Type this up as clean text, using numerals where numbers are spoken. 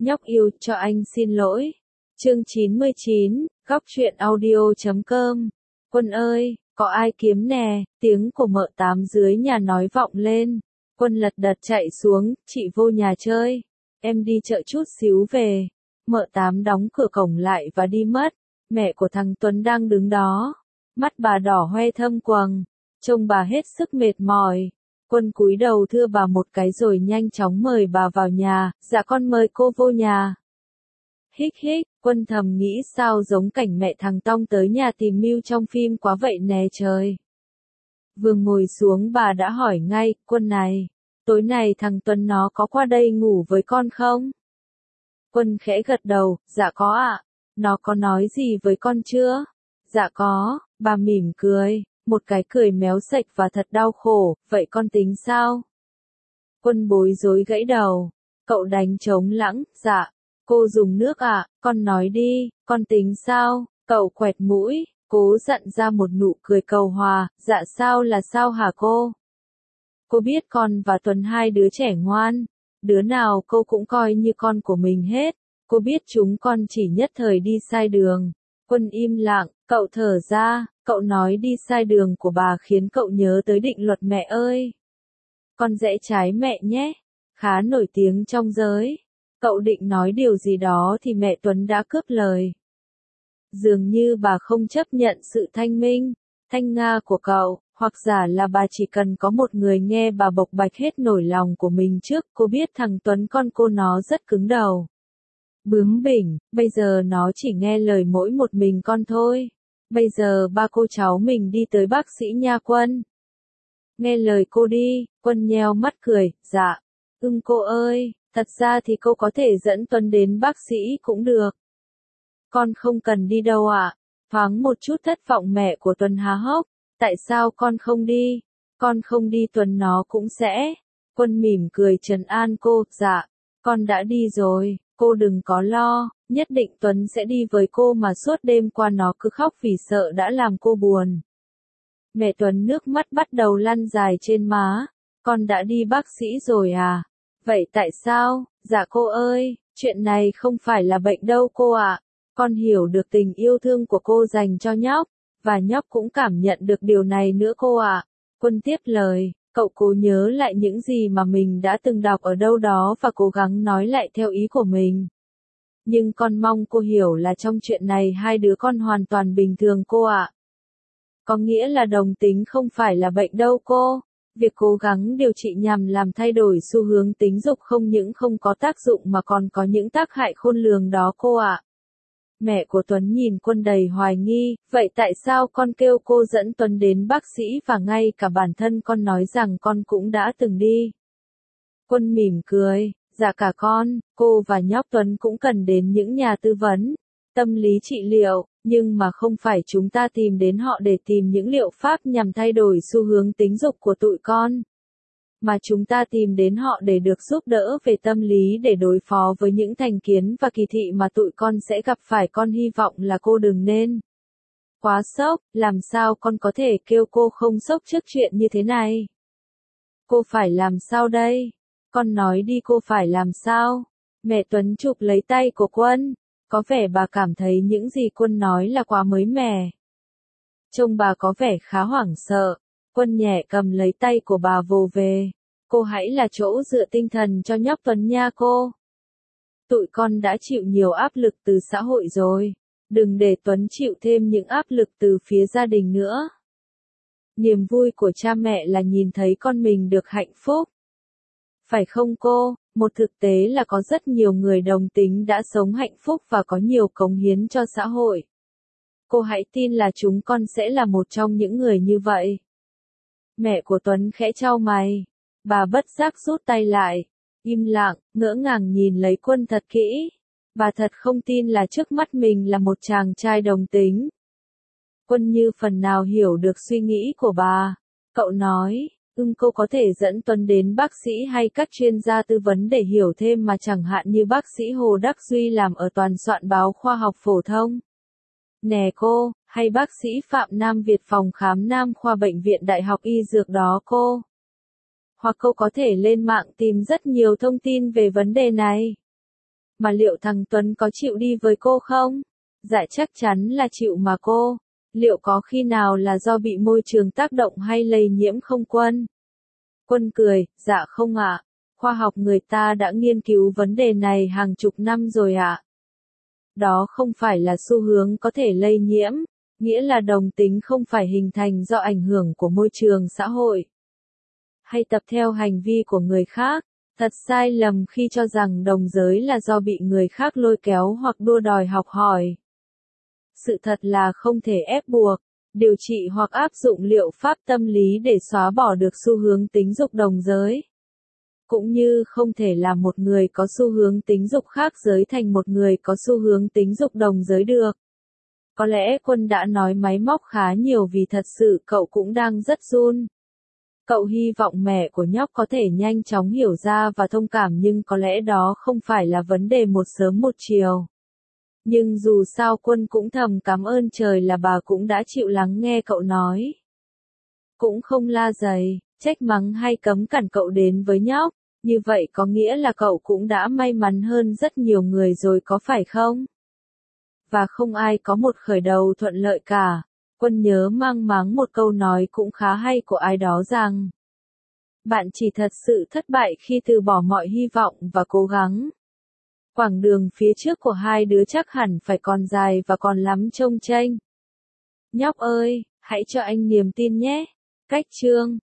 Nhóc yêu cho anh xin lỗi. Chương 99, góc truyện audio.com. Quân ơi, có ai kiếm nè, tiếng của mợ Tám dưới nhà nói vọng lên. Quân lật đật chạy xuống, chị vô nhà chơi. Em đi chợ chút xíu về. Mợ Tám đóng cửa cổng lại và đi mất. Mẹ của thằng Tuấn đang đứng đó. Mắt bà đỏ hoe thâm quầng. Trông bà hết sức mệt mỏi. Quân cúi đầu thưa bà một cái rồi nhanh chóng mời bà vào nhà. Dạ con mời cô vô nhà. Hích hích, Quân thầm nghĩ sao giống cảnh mẹ thằng Tong tới nhà tìm mưu trong phim quá vậy nè trời. Vừa ngồi xuống bà đã hỏi ngay, Quân này, tối này thằng Tuấn nó có qua đây ngủ với con không? Quân khẽ gật đầu, dạ có ạ. Nó có nói gì với con chưa? Dạ có, bà mỉm cười, một cái cười méo sạch và thật đau khổ, vậy con tính sao? Quân bối rối gãy đầu, cậu đánh trống lãng, dạ. Cô dùng nước ạ, con nói đi, con tính sao? Cậu quẹt mũi, cố dặn ra một nụ cười cầu hòa, dạ sao là sao hả cô? Cô biết con và Tuấn hai đứa trẻ ngoan, đứa nào cô cũng coi như con của mình hết, cô biết chúng con chỉ nhất thời đi sai đường. Quân im lặng, cậu thở ra, cậu nói đi sai đường của bà khiến cậu nhớ tới định luật mẹ ơi. Con rẽ trái mẹ nhé, khá nổi tiếng trong giới. Cậu định nói điều gì đó thì mẹ Tuấn đã cướp lời. Dường như bà không chấp nhận sự thanh minh, thanh nga của cậu, hoặc giả là bà chỉ cần có một người nghe bà bộc bạch hết nỗi lòng của mình trước. Cô biết thằng Tuấn con cô nó rất cứng đầu, bướng bỉnh, bây giờ nó chỉ nghe lời mỗi một mình con thôi. Bây giờ ba cô cháu mình đi tới bác sĩ nha Quân. Nghe lời cô đi, Quân nheo mắt cười, dạ. Cô ơi. Thật ra thì cô có thể dẫn Tuấn đến bác sĩ cũng được. Con không cần đi đâu ạ. Thoáng một chút thất vọng mẹ của Tuấn há hốc. Tại sao con không đi? Con không đi Tuấn nó cũng sẽ. Quân mỉm cười trấn an cô, dạ. Con đã đi rồi, cô đừng có lo. Nhất định Tuấn sẽ đi với cô mà suốt đêm qua nó cứ khóc vì sợ đã làm cô buồn. Mẹ Tuấn nước mắt bắt đầu lăn dài trên má. Con đã đi bác sĩ rồi à? Vậy tại sao? Dạ cô ơi, chuyện này không phải là bệnh đâu cô ạ. Con hiểu được tình yêu thương của cô dành cho nhóc, và nhóc cũng cảm nhận được điều này nữa cô ạ. Quân tiếp lời, cậu cố nhớ lại những gì mà mình đã từng đọc ở đâu đó và cố gắng nói lại theo ý của mình. Nhưng con mong cô hiểu là trong chuyện này hai đứa con hoàn toàn bình thường cô ạ. Có nghĩa là đồng tính không phải là bệnh đâu cô. Việc cố gắng điều trị nhằm làm thay đổi xu hướng tính dục không những không có tác dụng mà còn có những tác hại khôn lường đó cô ạ. Mẹ của Tuấn nhìn Quân đầy hoài nghi, vậy tại sao con kêu cô dẫn Tuấn đến bác sĩ và ngay cả bản thân con nói rằng con cũng đã từng đi? Quân mỉm cười, dạ cả con, cô và nhóc Tuấn cũng cần đến những nhà tư vấn, tâm lý trị liệu. Nhưng mà không phải chúng ta tìm đến họ để tìm những liệu pháp nhằm thay đổi xu hướng tính dục của tụi con. Mà chúng ta tìm đến họ để được giúp đỡ về tâm lý để đối phó với những thành kiến và kỳ thị mà tụi con sẽ gặp phải. Con hy vọng là cô đừng nên quá sốc, làm sao con có thể kêu cô không sốc trước chuyện như thế này? Cô phải làm sao đây? Con nói đi cô phải làm sao? Mẹ Tuấn chụp lấy tay của Quân. Có vẻ bà cảm thấy những gì Quân nói là quá mới mẻ. Trông bà có vẻ khá hoảng sợ. Quân nhẹ cầm lấy tay của bà vồ về. Cô hãy là chỗ dựa tinh thần cho nhóc Tuấn nha cô. Tụi con đã chịu nhiều áp lực từ xã hội rồi. Đừng để Tuấn chịu thêm những áp lực từ phía gia đình nữa. Niềm vui của cha mẹ là nhìn thấy con mình được hạnh phúc. Phải không cô? Một thực tế là có rất nhiều người đồng tính đã sống hạnh phúc và có nhiều cống hiến cho xã hội. Cô hãy tin là chúng con sẽ là một trong những người như vậy. Mẹ của Tuấn khẽ chau mày. Bà bất giác rút tay lại. Im lặng, ngỡ ngàng nhìn lấy Quân thật kỹ. Bà thật không tin là trước mắt mình là một chàng trai đồng tính. Quân như phần nào hiểu được suy nghĩ của bà. Cậu nói. Cô có thể dẫn Tuấn đến bác sĩ hay các chuyên gia tư vấn để hiểu thêm mà chẳng hạn như bác sĩ Hồ Đắc Duy làm ở toàn soạn báo khoa học phổ thông. Nè cô, hay bác sĩ Phạm Nam Việt phòng khám Nam khoa Bệnh viện Đại học Y Dược đó cô. Hoặc cô có thể lên mạng tìm rất nhiều thông tin về vấn đề này. Mà liệu thằng Tuấn có chịu đi với cô không? Dạ chắc chắn là chịu mà cô. Liệu có khi nào là do bị môi trường tác động hay lây nhiễm không Quân? Quân cười, dạ không ạ. Khoa học người ta đã nghiên cứu vấn đề này hàng chục năm rồi ạ. Đó không phải là xu hướng có thể lây nhiễm, nghĩa là đồng tính không phải hình thành do ảnh hưởng của môi trường xã hội, hay tập theo hành vi của người khác. Thật sai lầm khi cho rằng đồng giới là do bị người khác lôi kéo hoặc đua đòi học hỏi. Sự thật là không thể ép buộc, điều trị hoặc áp dụng liệu pháp tâm lý để xóa bỏ được xu hướng tính dục đồng giới. Cũng như không thể làm một người có xu hướng tính dục khác giới thành một người có xu hướng tính dục đồng giới được. Có lẽ Quân đã nói máy móc khá nhiều vì thật sự cậu cũng đang rất run. Cậu hy vọng mẹ của nhóc có thể nhanh chóng hiểu ra và thông cảm nhưng có lẽ đó không phải là vấn đề một sớm một chiều. Nhưng dù sao Quân cũng thầm cảm ơn trời là bà cũng đã chịu lắng nghe cậu nói. Cũng không la giày, trách mắng hay cấm cản cậu đến với nhóc, như vậy có nghĩa là cậu cũng đã may mắn hơn rất nhiều người rồi có phải không? Và không ai có một khởi đầu thuận lợi cả. Quân nhớ mang máng một câu nói cũng khá hay của ai đó rằng bạn chỉ thật sự thất bại khi từ bỏ mọi hy vọng và cố gắng. Quãng đường phía trước của hai đứa chắc hẳn phải còn dài và còn lắm chông chênh. Nhóc ơi, hãy cho anh niềm tin nhé. Cách chương